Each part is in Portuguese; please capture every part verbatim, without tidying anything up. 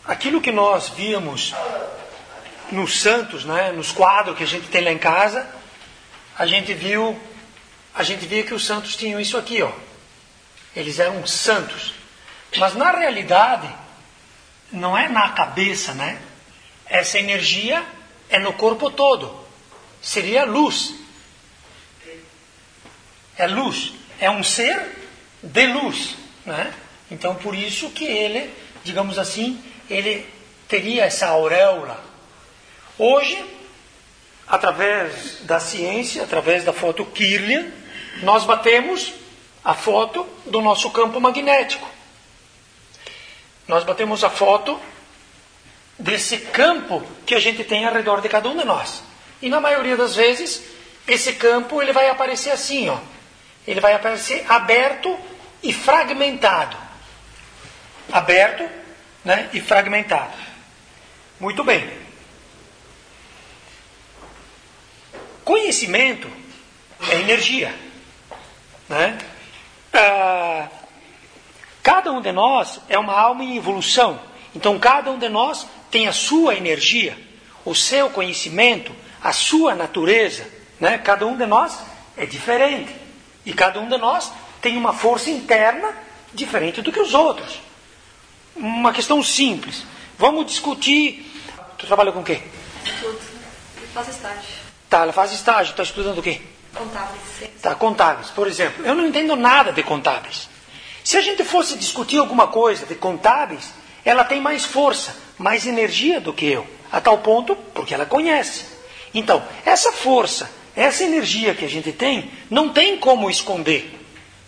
aquilo que nós víamos nos santos, né, nos quadros que a gente tem lá em casa, a gente viu, a gente via que os santos tinham isso aqui, ó. Eles eram santos. Mas na realidade, não é na cabeça, né? Essa energia é no corpo todo. Seria luz. É luz. É um ser de luz, né? Então, por isso que ele, digamos assim, ele teria essa auréola. Hoje, através da ciência, através da foto Kirlian, nós batemos a foto do nosso campo magnético. Nós batemos a foto desse campo que a gente tem ao redor de cada um de nós. E na maioria das vezes, esse campo ele vai aparecer assim, ó. Ele vai aparecer aberto e fragmentado. Aberto, né, e fragmentado. Muito bem. Conhecimento é energia, né? Ah, cada um de nós é uma alma em evolução. Então, cada um de nós tem a sua energia, o seu conhecimento, a sua natureza, né? Cada um de nós é diferente. E cada um de nós tem uma força interna diferente do que os outros. Uma questão simples. Vamos discutir... Tu trabalha com o quê? Tudo. Eu faço estágio. Tá, ela faz estágio. Está estudando o quê? Contábeis. Tá, contábeis. Por exemplo, eu não entendo nada de contábeis. Se a gente fosse discutir alguma coisa de contábeis, ela tem mais força, mais energia do que eu. A tal ponto, porque ela conhece. Então, essa força, essa energia que a gente tem, não tem como esconder.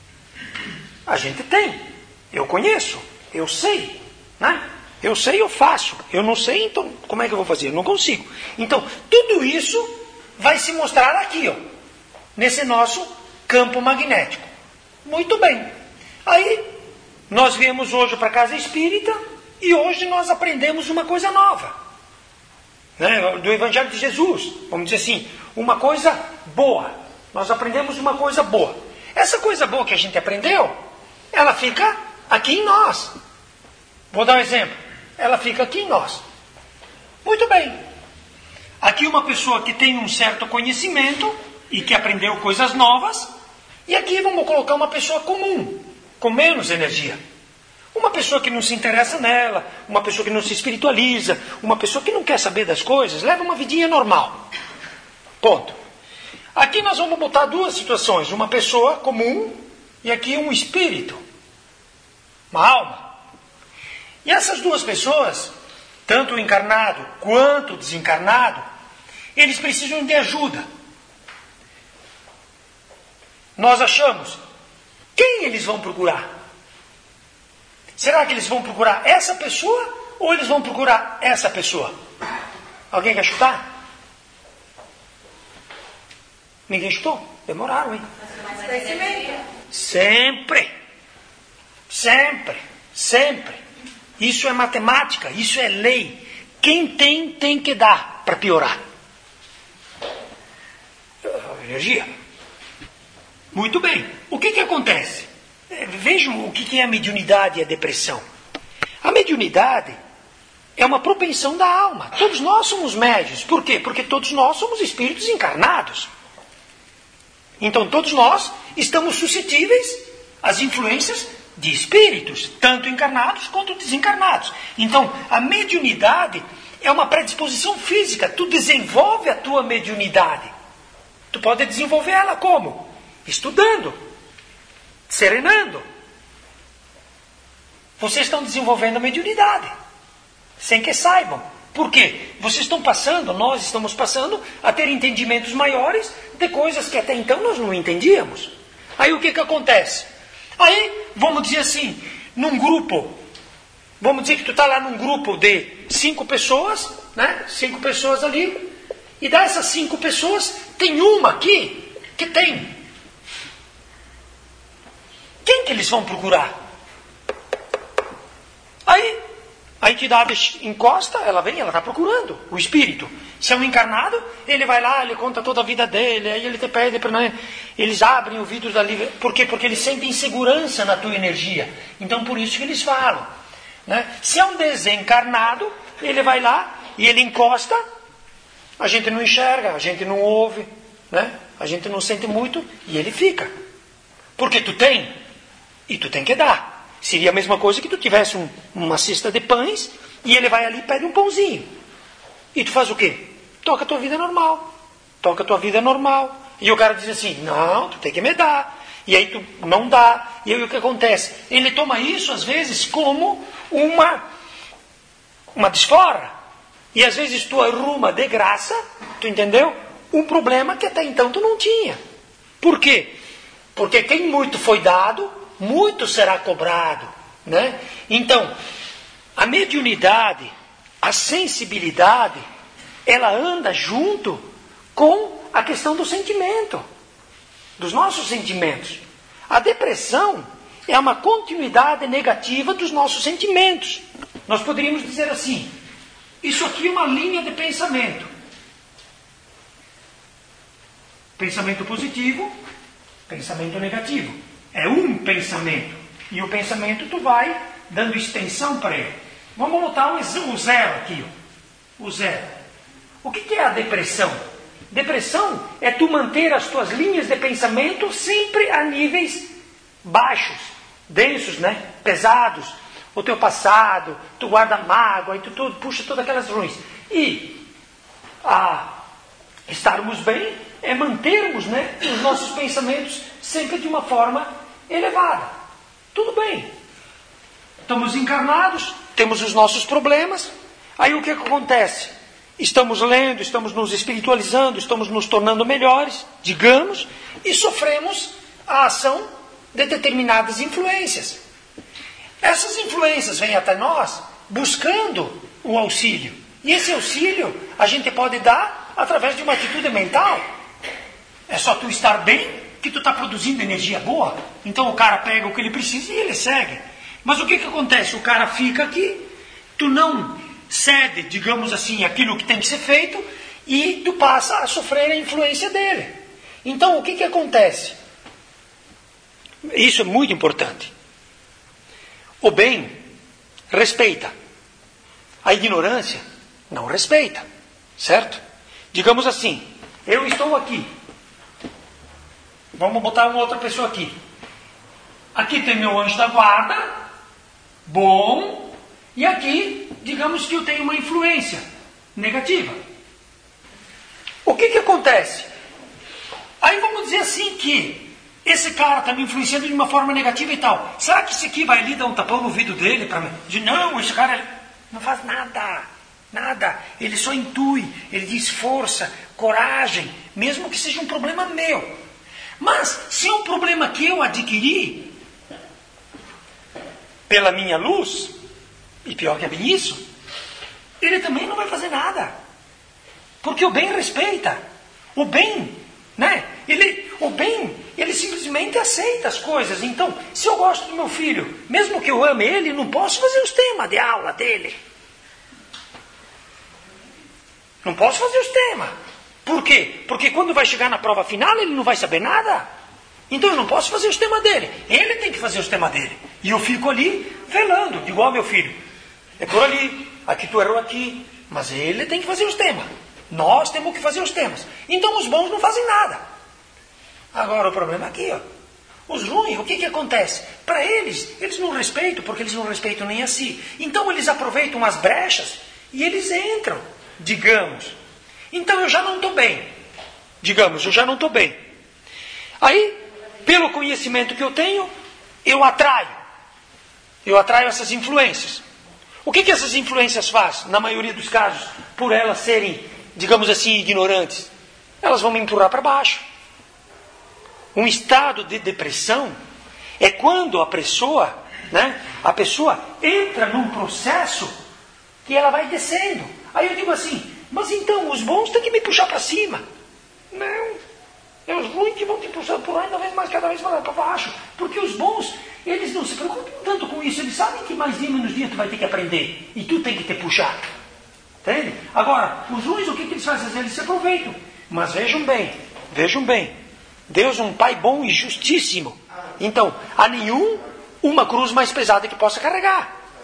A gente tem. Eu conheço. Eu sei. Né? Eu sei, eu faço. Eu não sei, então como é que eu vou fazer? Eu não consigo. Então, tudo isso vai se mostrar aqui, ó, nesse nosso campo magnético. Muito bem. Aí, nós viemos hoje para a Casa Espírita e hoje nós aprendemos uma coisa nova. Né? Do Evangelho de Jesus. Vamos dizer assim, uma coisa boa. Nós aprendemos uma coisa boa. Essa coisa boa que a gente aprendeu, ela fica aqui em nós. Vou dar um exemplo. Ela fica aqui em nós. Muito bem. Aqui uma pessoa que tem um certo conhecimento e que aprendeu coisas novas. E aqui vamos colocar uma pessoa comum, com menos energia. Uma pessoa que não se interessa nela, uma pessoa que não se espiritualiza, uma pessoa que não quer saber das coisas, leva uma vidinha normal. Ponto. Aqui nós vamos botar duas situações. Uma pessoa comum e aqui um espírito. Uma alma. E essas duas pessoas, tanto o encarnado quanto o desencarnado, eles precisam de ajuda. Nós achamos, quem eles vão procurar? Será que eles vão procurar essa pessoa ou eles vão procurar essa pessoa? Alguém quer chutar? Ninguém chutou? Demoraram, hein? Sempre. Sempre. Sempre. Isso é matemática, isso é lei. Quem tem, tem que dar para piorar. Energia. Muito bem. O que que acontece? Vejam o que é a mediunidade e a depressão. A mediunidade é uma propensão da alma. Todos nós somos médiuns. Por quê? Porque todos nós somos espíritos encarnados. Então todos nós estamos suscetíveis às influências de espíritos, tanto encarnados quanto desencarnados. Então, a mediunidade é uma predisposição física. Tu desenvolve a tua mediunidade. Tu pode desenvolver ela como? Estudando, serenando. Vocês estão desenvolvendo a mediunidade, sem que saibam. Por quê? Vocês estão passando, nós estamos passando a ter entendimentos maiores de coisas que até então nós não entendíamos. Aí o que que acontece? Aí, vamos dizer assim, num grupo, vamos dizer que tu está lá num grupo de cinco pessoas, né? Cinco pessoas ali, e dessas cinco pessoas, tem uma aqui que tem. Quem que eles vão procurar? Aí, a entidade encosta, ela vem, ela está procurando o espírito. Se é um encarnado, ele vai lá, ele conta toda a vida dele, aí ele te pede para... Eles abrem o vidro da livre... Por quê? Porque eles sentem segurança na tua energia. Então, por isso que eles falam. Né? Se é um desencarnado, ele vai lá e ele encosta, a gente não enxerga, a gente não ouve, né? A gente não sente muito e ele fica. Porque tu tem e tu tem que dar. Seria a mesma coisa que tu tivesse um, uma cesta de pães e ele vai ali e pede um pãozinho. E tu faz o quê? Toca a tua vida normal. Toca a tua vida normal. E o cara diz assim, não, tu tem que me dar. E aí tu não dá. E aí o que acontece? Ele toma isso, às vezes, como uma, uma desfora. E às vezes tu arruma de graça, tu entendeu? Um problema que até então tu não tinha. Por quê? Porque quem muito foi dado, muito será cobrado. Né? Então, a mediunidade, a sensibilidade, ela anda junto com a questão do sentimento, dos nossos sentimentos. A depressão é uma continuidade negativa dos nossos sentimentos. Nós poderíamos dizer assim, isso aqui é uma linha de pensamento. Pensamento positivo, pensamento negativo. É um pensamento. E o pensamento tu vai dando extensão para ele. Vamos botar o zero aqui. Ó. O zero. O que é a depressão? Depressão é tu manter as tuas linhas de pensamento sempre a níveis baixos, densos, né? Pesados. O teu passado, tu guarda mágoa, e tu, tu puxa todas aquelas ruins. E a estarmos bem é mantermos, né, os nossos pensamentos sempre de uma forma elevada. Tudo bem. Estamos encarnados, temos os nossos problemas. Aí o que acontece? Estamos lendo, estamos nos espiritualizando, estamos nos tornando melhores, digamos, e sofremos a ação de determinadas influências. Essas influências vêm até nós buscando o auxílio. E esse auxílio a gente pode dar através de uma atitude mental. É só tu estar bem que tu está produzindo energia boa. Então o cara pega o que ele precisa e ele segue. Mas o que, que acontece? O cara fica aqui, tu não cede, digamos assim, aquilo que tem que ser feito e tu passa a sofrer a influência dele. Então o que, que acontece? Isso é muito importante. O bem respeita. A ignorância não respeita. Certo? Digamos assim, eu estou aqui. Vamos botar uma outra pessoa aqui. Aqui tem meu anjo da guarda, bom, e aqui, digamos que eu tenho uma influência negativa. O que que acontece? Aí vamos dizer assim que esse cara está me influenciando de uma forma negativa e tal. Será que esse aqui vai ali dar um tapão no ouvido dele para mim? Diz, não, esse cara não faz nada, nada. Ele só intui, ele diz força, coragem, mesmo que seja um problema meu. Mas se é um problema que eu adquiri pela minha luz, e pior que é bem isso, ele também não vai fazer nada. Porque o bem respeita. O bem, né? Ele, o bem, ele simplesmente aceita as coisas. Então, se eu gosto do meu filho, mesmo que eu ame ele, não posso fazer os temas de aula dele. Não posso fazer os temas. Por quê? Porque quando vai chegar na prova final, ele não vai saber nada. Então eu não posso fazer os temas dele. Ele tem que fazer os temas dele. E eu fico ali velando, digo, ó, meu filho, é por ali, aqui tu errou aqui, mas ele tem que fazer os temas. Nós temos que fazer os temas. Então os bons não fazem nada. Agora o problema é aqui, ó. Os ruins, o que que acontece? Para eles, eles não respeitam, porque eles não respeitam nem a si. Então eles aproveitam as brechas e eles entram, digamos. Então eu já não estou bem. Digamos, eu já não estou bem. Aí, pelo conhecimento que eu tenho, eu atraio. Eu atraio essas influências. O que que essas influências fazem? Na maioria dos casos, por elas serem, digamos assim, ignorantes, elas vão me empurrar para baixo. Um estado de depressão é quando a pessoa, né, a pessoa entra num processo que ela vai descendo. Aí eu digo assim, mas então os bons têm que me puxar para cima. Não, é os ruins que vão te puxar por lá ainda vez mais, cada vez mais para baixo. Porque os bons, eles não se preocupam tanto com isso. Eles sabem que mais dia, menos dia tu vai ter que aprender. E tu tem que te puxar. Entende? Agora, os ruins, o que, que eles fazem? Eles se aproveitam. Mas vejam bem, vejam bem. Deus é um Pai bom e justíssimo. Então, há nenhum uma cruz mais pesada que possa carregar.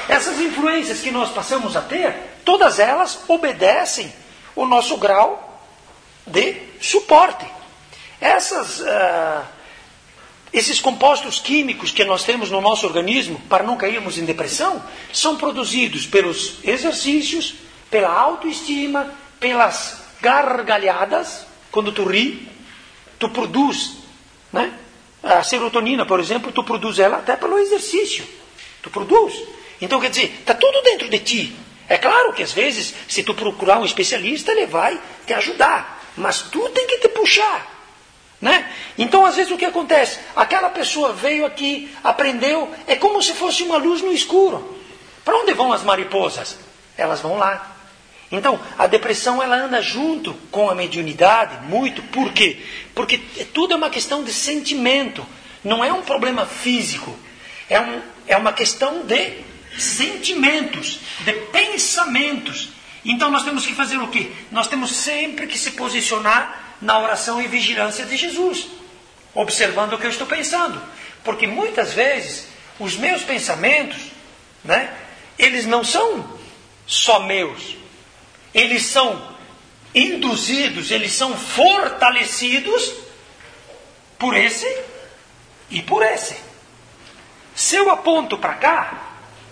Essas influências que nós passamos a ter, todas elas obedecem o nosso grau de suporte. Essas, uh, esses compostos químicos que nós temos no nosso organismo, para não cairmos em depressão, são produzidos pelos exercícios, pela autoestima, pelas gargalhadas. Quando tu ri, tu produz, né? A serotonina, por exemplo, tu produz ela até pelo exercício. Tu produz. Então, quer dizer, está tudo dentro de ti. É claro que às vezes, se tu procurar um especialista, ele vai te ajudar. Mas tu tem que te puxar. Né? Então, às vezes, o que acontece? Aquela pessoa veio aqui, aprendeu, é como se fosse uma luz no escuro. Para onde vão as mariposas? Elas vão lá. Então, a depressão ela anda junto com a mediunidade, muito. Por quê? Porque tudo é uma questão de sentimento. Não é um problema físico. É, um, é uma questão de sentimentos, de pensamentos. Então, nós temos que fazer o quê? Nós temos sempre que se posicionar na oração e vigilância de Jesus, observando o que eu estou pensando. Porque muitas vezes, os meus pensamentos, né, eles não são só meus. Eles são induzidos, eles são fortalecidos por esse e por esse. Se eu aponto para cá,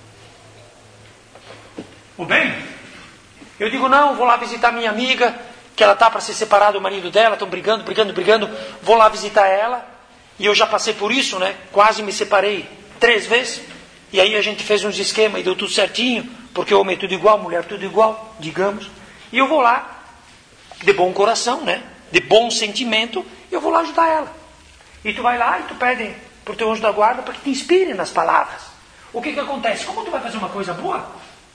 o bem, eu digo, não, vou lá visitar minha amiga, que ela está para se separar do marido dela, estão brigando, brigando, brigando, vou lá visitar ela, e eu já passei por isso, né? Quase me separei três vezes, e aí a gente fez uns esquemas e deu tudo certinho, porque homem é tudo igual, mulher tudo igual, digamos. E eu vou lá, de bom coração, né? De bom sentimento, eu vou lá ajudar ela. E tu vai lá e tu pede para o teu anjo da guarda para que te inspire nas palavras. O que que acontece? Como tu vai fazer uma coisa boa?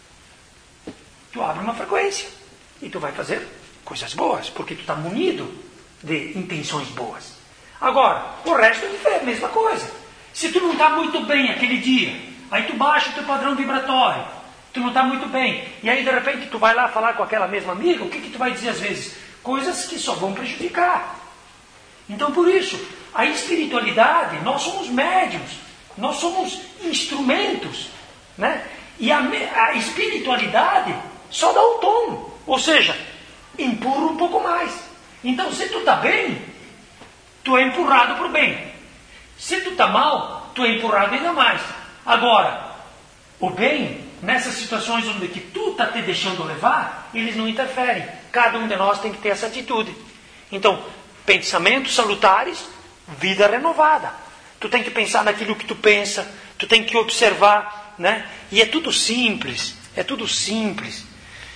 Tu abre uma frequência. E tu vai fazer coisas boas, porque tu está munido de intenções boas. Agora, o resto é a mesma coisa. Se tu não está muito bem aquele dia, aí tu baixa o teu padrão vibratório. Tu não está muito bem. E aí, de repente, tu vai lá falar com aquela mesma amiga, o que que tu vai dizer às vezes? Coisas que só vão prejudicar. Então, por isso, a espiritualidade, nós somos médiuns, nós somos instrumentos, né? E a, a espiritualidade só dá o tom, ou seja, empurra um pouco mais. Então, se tu está bem, tu é empurrado para o bem. Se tu está mal, tu é empurrado ainda mais. Agora, o bem, nessas situações onde que tu está te deixando levar, eles não interferem. Cada um de nós tem que ter essa atitude. Então, pensamentos salutares, vida renovada. Tu tem que pensar naquilo que tu pensa, tu tem que observar, né? E é tudo simples, é tudo simples.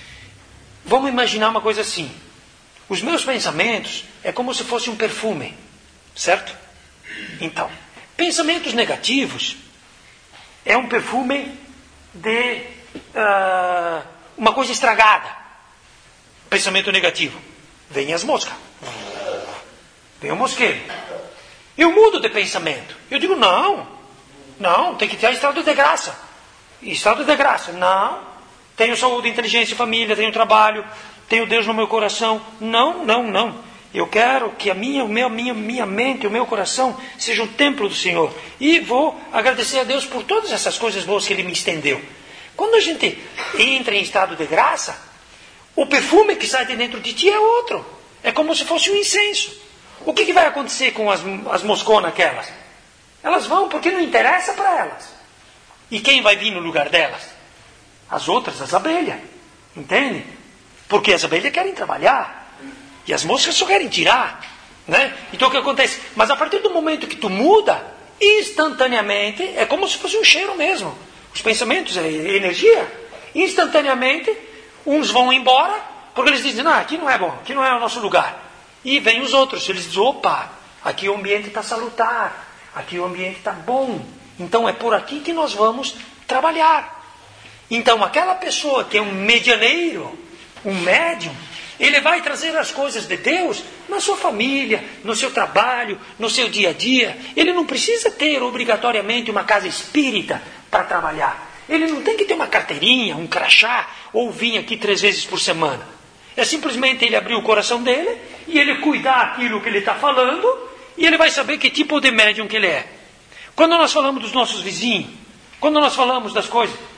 Vamos imaginar uma coisa assim. Os meus pensamentos é como se fosse um perfume, certo? Então, pensamentos negativos é um perfume de uh, uma coisa estragada. Pensamento negativo. Vem as moscas. Vem o mosqueiro. Eu mudo de pensamento. Eu digo, não. Não, tem que ter estado de graça. Estado de graça. Não. Tenho saúde, inteligência, família, tenho trabalho, tenho Deus no meu coração. Não, não, não. Eu quero que a minha, o meu, minha, minha mente, o meu coração seja um templo do Senhor. E vou agradecer a Deus por todas essas coisas boas que Ele me estendeu. Quando a gente entra em estado de graça, o perfume que sai de dentro de ti é outro. É como se fosse um incenso. O que, que vai acontecer com as, as mosconas aquelas? Elas vão porque não interessa para elas. E quem vai vir no lugar delas? As outras, as abelhas. Entende? Porque as abelhas querem trabalhar. E as moscas só querem tirar. Né? Então o que acontece? Mas a partir do momento que tu muda, instantaneamente, é como se fosse um cheiro mesmo. Os pensamentos é energia. Instantaneamente, uns vão embora, porque eles dizem, não, aqui não é bom, aqui não é o nosso lugar. E vem os outros, eles dizem, opa, aqui o ambiente está salutar, aqui o ambiente está bom. Então é por aqui que nós vamos trabalhar. Então aquela pessoa que é um medianeiro, um médium, ele vai trazer as coisas de Deus na sua família, no seu trabalho, no seu dia a dia. Ele não precisa ter obrigatoriamente uma casa espírita para trabalhar. Ele não tem que ter uma carteirinha, um crachá, ou vir aqui três vezes por semana. É simplesmente ele abrir o coração dele e ele cuidar aquilo que ele está falando e ele vai saber que tipo de médium que ele é. Quando nós falamos dos nossos vizinhos, quando nós falamos das coisas,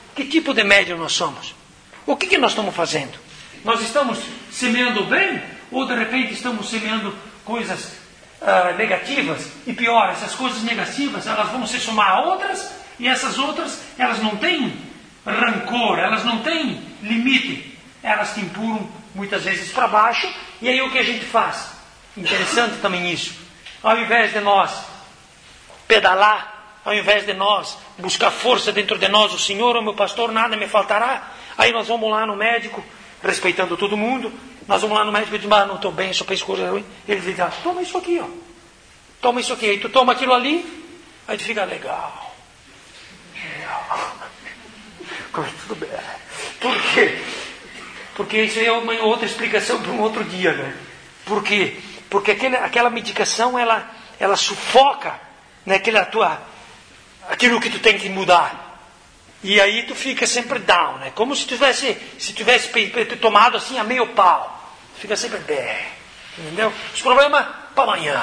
Que tipo de médium nós somos? O que, que nós estamos fazendo? Nós estamos semeando bem? Ou de repente estamos semeando coisas ah, negativas? E pior, essas coisas negativas, elas vão se somar a outras, e essas outras, elas não têm rancor, elas não têm limite. Elas te empurram muitas vezes para baixo, e aí o que a gente faz? Interessante também isso. Ao invés de nós pedalar, ao invés de nós buscar força dentro de nós, o Senhor, o meu pastor, nada me faltará, aí nós vamos lá no médico, respeitando todo mundo, nós vamos lá no médico e dizemos, ah, não estou bem, só penso coisa ruim. Ele diz, ah, toma isso aqui, ó. Toma isso aqui. Aí tu toma aquilo ali, aí tu fica legal. Legal. Tudo bem. Por quê? Porque isso aí é uma outra explicação para um outro dia, né? Por quê? Porque aquele, aquela medicação, ela, ela sufoca, né, aquela tua, aquilo que tu tem que mudar. E aí tu fica sempre down, né? Como se tivesse, se tivesse tomado assim a meio pau. Tu fica sempre bem, entendeu? Os problemas para amanhã.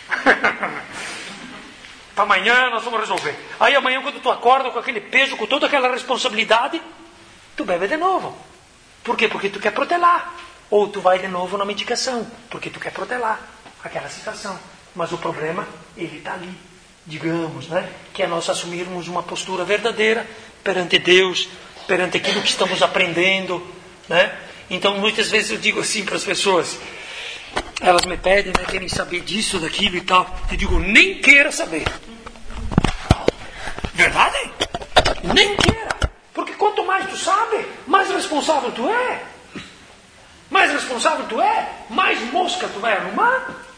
Para amanhã nós vamos resolver. Aí amanhã quando tu acorda com aquele peso, com toda aquela responsabilidade, tu bebe de novo. Por quê? Porque tu quer protelar. Ou tu vai de novo na medicação, porque tu quer protelar aquela situação. Mas o problema, ele está ali. Digamos, né? Que é nós assumirmos uma postura verdadeira perante Deus, perante aquilo que estamos aprendendo, né? Então muitas vezes eu digo assim para as pessoas, elas me pedem, né, querem saber disso, daquilo e tal, eu digo, nem queira saber. Verdade? Nem queira, porque quanto mais tu sabe, mais responsável tu é. Mais responsável tu é, mais mosca tu vai arrumar.